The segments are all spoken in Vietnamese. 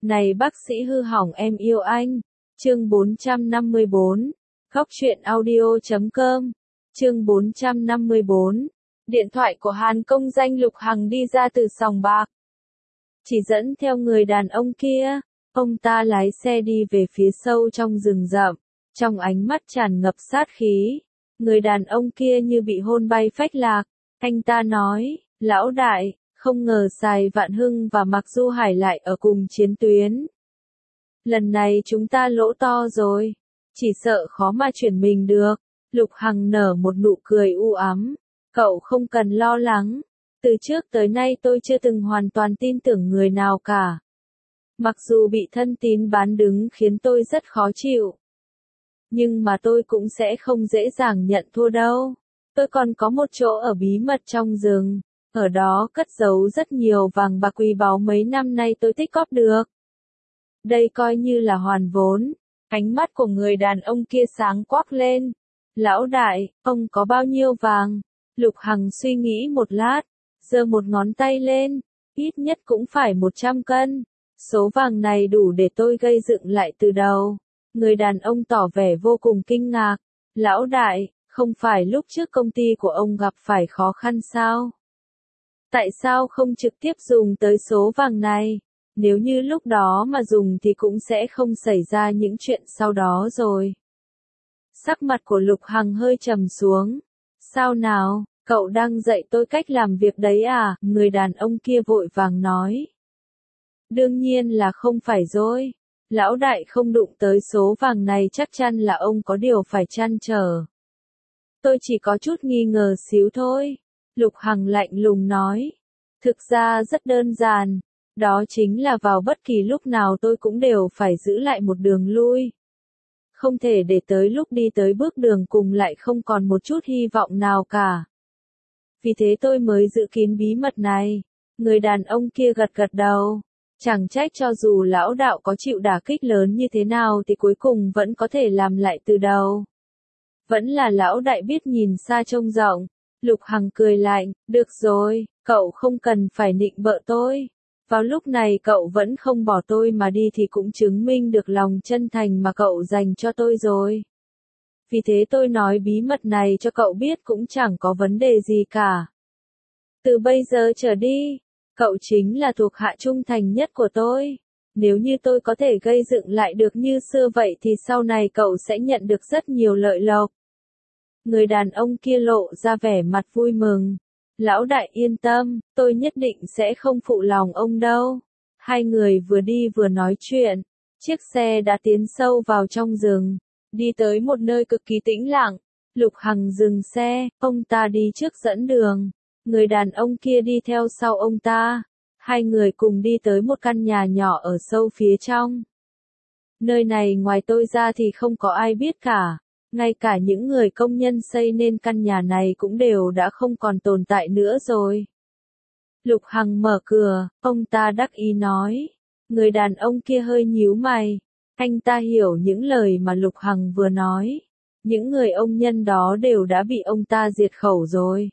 Này bác sĩ hư hỏng em yêu anh. Chương 454. Góc truyện audio.com. Chương 454. Điện thoại của Hàn công danh Lục Hằng đi ra từ sòng bạc. Chỉ dẫn theo người đàn ông kia, ông ta lái xe đi về phía sâu trong rừng rậm, trong ánh mắt tràn ngập sát khí. Người đàn ông kia như bị hôn bay phách lạc, anh ta nói, lão đại, không ngờ Sài Vạn Hưng và Mạc Du Hải lại ở cùng chiến tuyến. Lần này chúng ta lỗ to rồi, chỉ sợ khó mà chuyển mình được. Lục Hằng nở một nụ cười u ám, cậu không cần lo lắng, từ trước tới nay tôi chưa từng hoàn toàn tin tưởng người nào cả. Mặc dù bị thân tín bán đứng khiến tôi rất khó chịu, nhưng mà tôi cũng sẽ không dễ dàng nhận thua đâu. Tôi còn có một chỗ ở bí mật trong rừng, ở đó cất giấu rất nhiều vàng bạc quý báu mấy năm nay tôi tích góp được. Đây coi như là hoàn vốn. Ánh mắt của người đàn ông kia sáng quắc lên. Lão đại, ông có bao nhiêu vàng? Lục Hằng suy nghĩ một lát, giơ một ngón tay lên, ít nhất cũng phải 100 cân. Số vàng này đủ để tôi gây dựng lại từ đầu. Người đàn ông tỏ vẻ vô cùng kinh ngạc. Lão đại, không phải lúc trước công ty của ông gặp phải khó khăn sao? Tại sao không trực tiếp dùng tới số vàng này? Nếu như lúc đó mà dùng thì cũng sẽ không xảy ra những chuyện sau đó rồi. Sắc mặt của Lục Hằng hơi trầm xuống. Sao nào, cậu đang dạy tôi cách làm việc đấy à? Người đàn ông kia vội vàng nói. Đương nhiên là không phải rồi. Lão đại không đụng tới số vàng này chắc chắn là ông có điều phải trăn trở. Tôi chỉ có chút nghi ngờ xíu thôi. Lục Hằng lạnh lùng nói. Thực ra rất đơn giản. Đó chính là vào bất kỳ lúc nào tôi cũng đều phải giữ lại một đường lui. Không thể để tới lúc đi tới bước đường cùng lại không còn một chút hy vọng nào cả. Vì thế tôi mới giữ kín bí mật này. Người đàn ông kia gật gật đầu. Chẳng trách cho dù lão đạo có chịu đả kích lớn như thế nào thì cuối cùng vẫn có thể làm lại từ đầu. Vẫn là lão đại biết nhìn xa trông rộng. Lục Hằng cười lạnh, được rồi, cậu không cần phải nịnh bợ tôi. Vào lúc này cậu vẫn không bỏ tôi mà đi thì cũng chứng minh được lòng chân thành mà cậu dành cho tôi rồi. Vì thế tôi nói bí mật này cho cậu biết cũng chẳng có vấn đề gì cả. Từ bây giờ trở đi, cậu chính là thuộc hạ trung thành nhất của tôi. Nếu như tôi có thể gây dựng lại được như xưa vậy thì sau này cậu sẽ nhận được rất nhiều lợi lộc. Người đàn ông kia lộ ra vẻ mặt vui mừng. Lão đại yên tâm, tôi nhất định sẽ không phụ lòng ông đâu. Hai người vừa đi vừa nói chuyện. Chiếc xe đã tiến sâu vào trong rừng, đi tới một nơi cực kỳ tĩnh lặng. Lục Hằng dừng xe, ông ta đi trước dẫn đường. Người đàn ông kia đi theo sau ông ta. Hai người cùng đi tới một căn nhà nhỏ ở sâu phía trong. Nơi này ngoài tôi ra thì không có ai biết cả. Ngay cả những người công nhân xây nên căn nhà này cũng đều đã không còn tồn tại nữa rồi. Lục Hằng mở cửa, ông ta đắc ý nói. Người đàn ông kia hơi nhíu mày. Anh ta hiểu những lời mà Lục Hằng vừa nói. Những người ông nhân đó đều đã bị ông ta diệt khẩu rồi.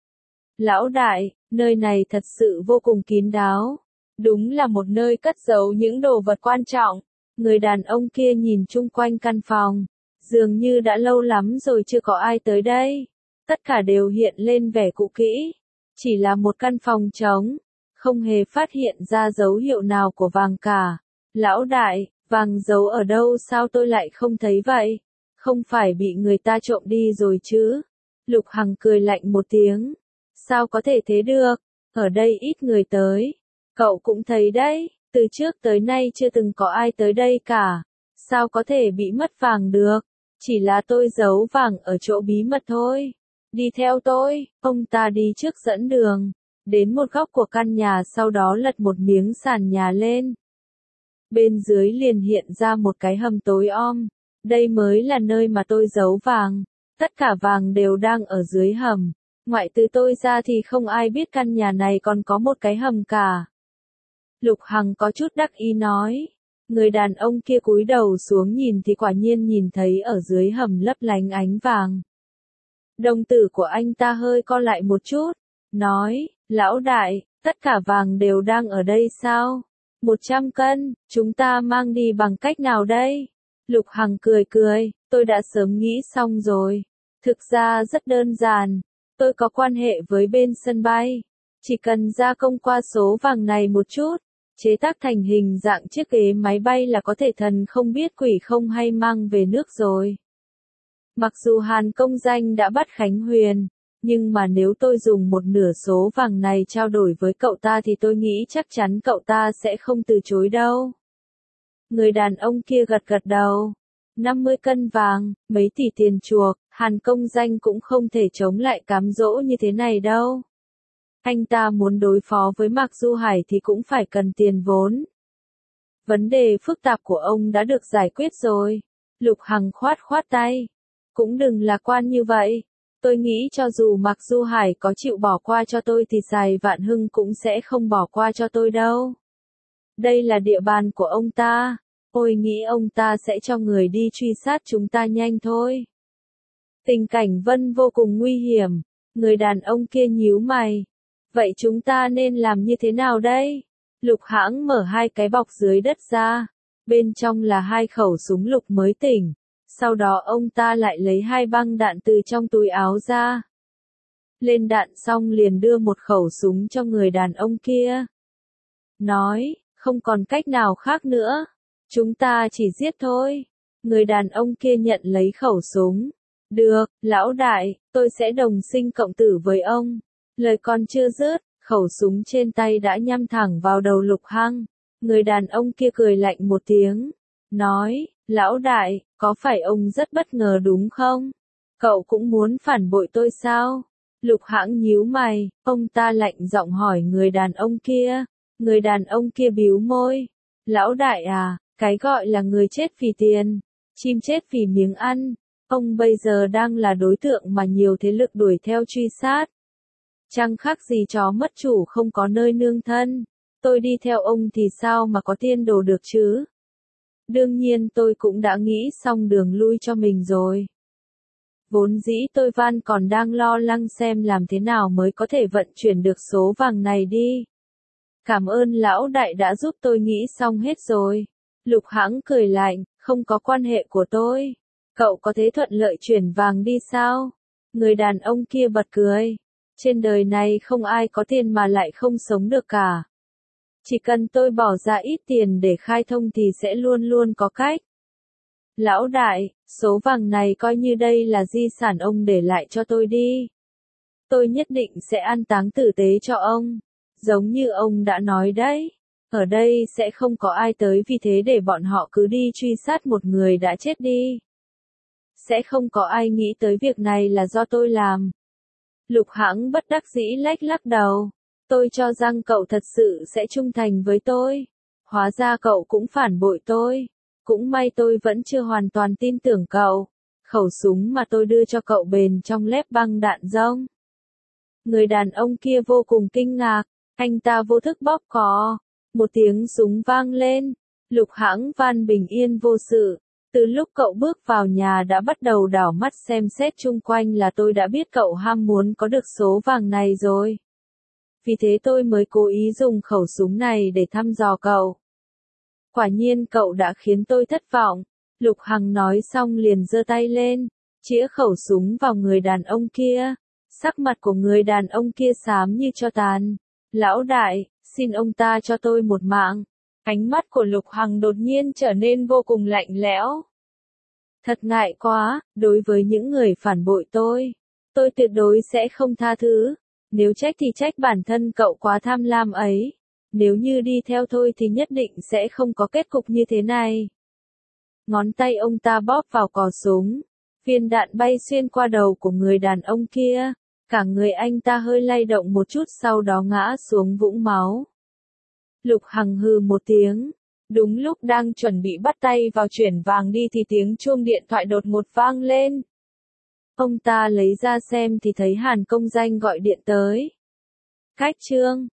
Lão đại, nơi này thật sự vô cùng kín đáo. Đúng là một nơi cất giấu những đồ vật quan trọng. Người đàn ông kia nhìn chung quanh căn phòng. Dường như đã lâu lắm rồi chưa có ai tới đây. Tất cả đều hiện lên vẻ cũ kỹ. Chỉ là một căn phòng trống. Không hề phát hiện ra dấu hiệu nào của vàng cả. Lão đại, vàng giấu ở đâu sao tôi lại không thấy vậy? Không phải bị người ta trộm đi rồi chứ? Lục Hằng cười lạnh một tiếng. Sao có thể thế được? Ở đây ít người tới. Cậu cũng thấy đấy, từ trước tới nay chưa từng có ai tới đây cả. Sao có thể bị mất vàng được? Chỉ là tôi giấu vàng ở chỗ bí mật thôi. Đi theo tôi, ông ta đi trước dẫn đường. Đến một góc của căn nhà sau đó lật một miếng sàn nhà lên. Bên dưới liền hiện ra một cái hầm tối om. Đây mới là nơi mà tôi giấu vàng. Tất cả vàng đều đang ở dưới hầm. Ngoại trừ tôi ra thì không ai biết căn nhà này còn có một cái hầm cả. Lục Hằng có chút đắc ý nói. Người đàn ông kia cúi đầu xuống nhìn thì quả nhiên nhìn thấy ở dưới hầm lấp lánh ánh vàng. Đồng tử của anh ta hơi co lại một chút. Nói, lão đại, tất cả vàng đều đang ở đây sao? 100 cân, chúng ta mang đi bằng cách nào đây? Lục Hằng cười cười, tôi đã sớm nghĩ xong rồi. Thực ra rất đơn giản, tôi có quan hệ với bên sân bay. Chỉ cần gia công qua số vàng này một chút, chế tác thành hình dạng chiếc ghế máy bay là có thể thần không biết quỷ không hay mang về nước rồi. Mặc dù Hàn Công Danh đã bắt Khánh Huyền, nhưng mà nếu tôi dùng một nửa số vàng này trao đổi với cậu ta thì tôi nghĩ chắc chắn cậu ta sẽ không từ chối đâu. Người đàn ông kia gật gật đầu. 50 cân vàng, mấy tỷ tiền chuộc, Hàn Công Danh cũng không thể chống lại cám dỗ như thế này đâu. Anh ta muốn đối phó với Mạc Du Hải thì cũng phải cần tiền vốn. Vấn đề phức tạp của ông đã được giải quyết rồi. Lục Hằng khoát khoát tay. Cũng đừng lạc quan như vậy. Tôi nghĩ cho dù Mạc Du Hải có chịu bỏ qua cho tôi thì Sài Vạn Hưng cũng sẽ không bỏ qua cho tôi đâu. Đây là địa bàn của ông ta. Tôi nghĩ ông ta sẽ cho người đi truy sát chúng ta nhanh thôi. Tình cảnh Vân vô cùng nguy hiểm. Người đàn ông kia nhíu mày. Vậy chúng ta nên làm như thế nào đây? Lục Hãng mở hai cái bọc dưới đất ra. Bên trong là hai khẩu súng lục mới tỉnh. Sau đó ông ta lại lấy hai băng đạn từ trong túi áo ra. Lên đạn xong liền đưa một khẩu súng cho người đàn ông kia. Nói, không còn cách nào khác nữa. Chúng ta chỉ giết thôi. Người đàn ông kia nhận lấy khẩu súng. Được, lão đại, tôi sẽ đồng sinh cộng tử với ông. Lời còn chưa dứt, khẩu súng trên tay đã nhắm thẳng vào đầu Lục Hằng. Người đàn ông kia cười lạnh một tiếng. Nói, lão đại, có phải ông rất bất ngờ đúng không? Cậu cũng muốn phản bội tôi sao? Lục Hãng nhíu mày, ông ta lạnh giọng hỏi người đàn ông kia. Người đàn ông kia bĩu môi. Lão đại à, cái gọi là người chết vì tiền, chim chết vì miếng ăn. Ông bây giờ đang là đối tượng mà nhiều thế lực đuổi theo truy sát. Chẳng khác gì chó mất chủ không có nơi nương thân. Tôi đi theo ông thì sao mà có tiên đồ được chứ? Đương nhiên tôi cũng đã nghĩ xong đường lui cho mình rồi. Vốn dĩ tôi còn đang lo lắng xem làm thế nào mới có thể vận chuyển được số vàng này đi. Cảm ơn lão đại đã giúp tôi nghĩ xong hết rồi. Lục Hãng cười lạnh, không có quan hệ của tôi. Cậu có thế thuận lợi chuyển vàng đi sao? Người đàn ông kia bật cười. Trên đời này không ai có tiền mà lại không sống được cả. Chỉ cần tôi bỏ ra ít tiền để khai thông thì sẽ luôn luôn có cách. Lão đại, số vàng này coi như đây là di sản ông để lại cho tôi đi. Tôi nhất định sẽ an táng tử tế cho ông. Giống như ông đã nói đấy. Ở đây sẽ không có ai tới vì thế để bọn họ cứ đi truy sát một người đã chết đi. Sẽ không có ai nghĩ tới việc này là do tôi làm. Lục Hãng bất đắc dĩ lắc lắc đầu. Tôi cho rằng cậu thật sự sẽ trung thành với tôi. Hóa ra cậu cũng phản bội tôi. Cũng may tôi vẫn chưa hoàn toàn tin tưởng cậu. Khẩu súng mà tôi đưa cho cậu bền trong lép băng đạn rông. Người đàn ông kia vô cùng kinh ngạc. Anh ta vô thức bóp cò. Một tiếng súng vang lên. Lục Hãng van bình yên vô sự. Từ lúc cậu bước vào nhà đã bắt đầu đảo mắt xem xét chung quanh là tôi đã biết cậu ham muốn có được số vàng này rồi. Vì thế tôi mới cố ý dùng khẩu súng này để thăm dò cậu. Quả nhiên cậu đã khiến tôi thất vọng. Lục Hằng nói xong liền giơ tay lên, chĩa khẩu súng vào người đàn ông kia. Sắc mặt của người đàn ông kia xám như tro tàn. Lão đại, xin ông ta cho tôi một mạng. Ánh mắt của Lục Hằng đột nhiên trở nên vô cùng lạnh lẽo. Thật ngại quá, đối với những người phản bội tôi tuyệt đối sẽ không tha thứ. Nếu trách thì trách bản thân cậu quá tham lam ấy. Nếu như đi theo tôi thì nhất định sẽ không có kết cục như thế này. Ngón tay ông ta bóp vào cò súng. Viên đạn bay xuyên qua đầu của người đàn ông kia. Cả người anh ta hơi lay động một chút sau đó ngã xuống vũng máu. Lục Hằng hừ một tiếng. Đúng lúc đang chuẩn bị bắt tay vào chuyển vàng đi thì tiếng chuông điện thoại đột ngột vang lên. Ông ta lấy ra xem thì thấy Hàn Công Danh gọi điện tới. Khách Trương,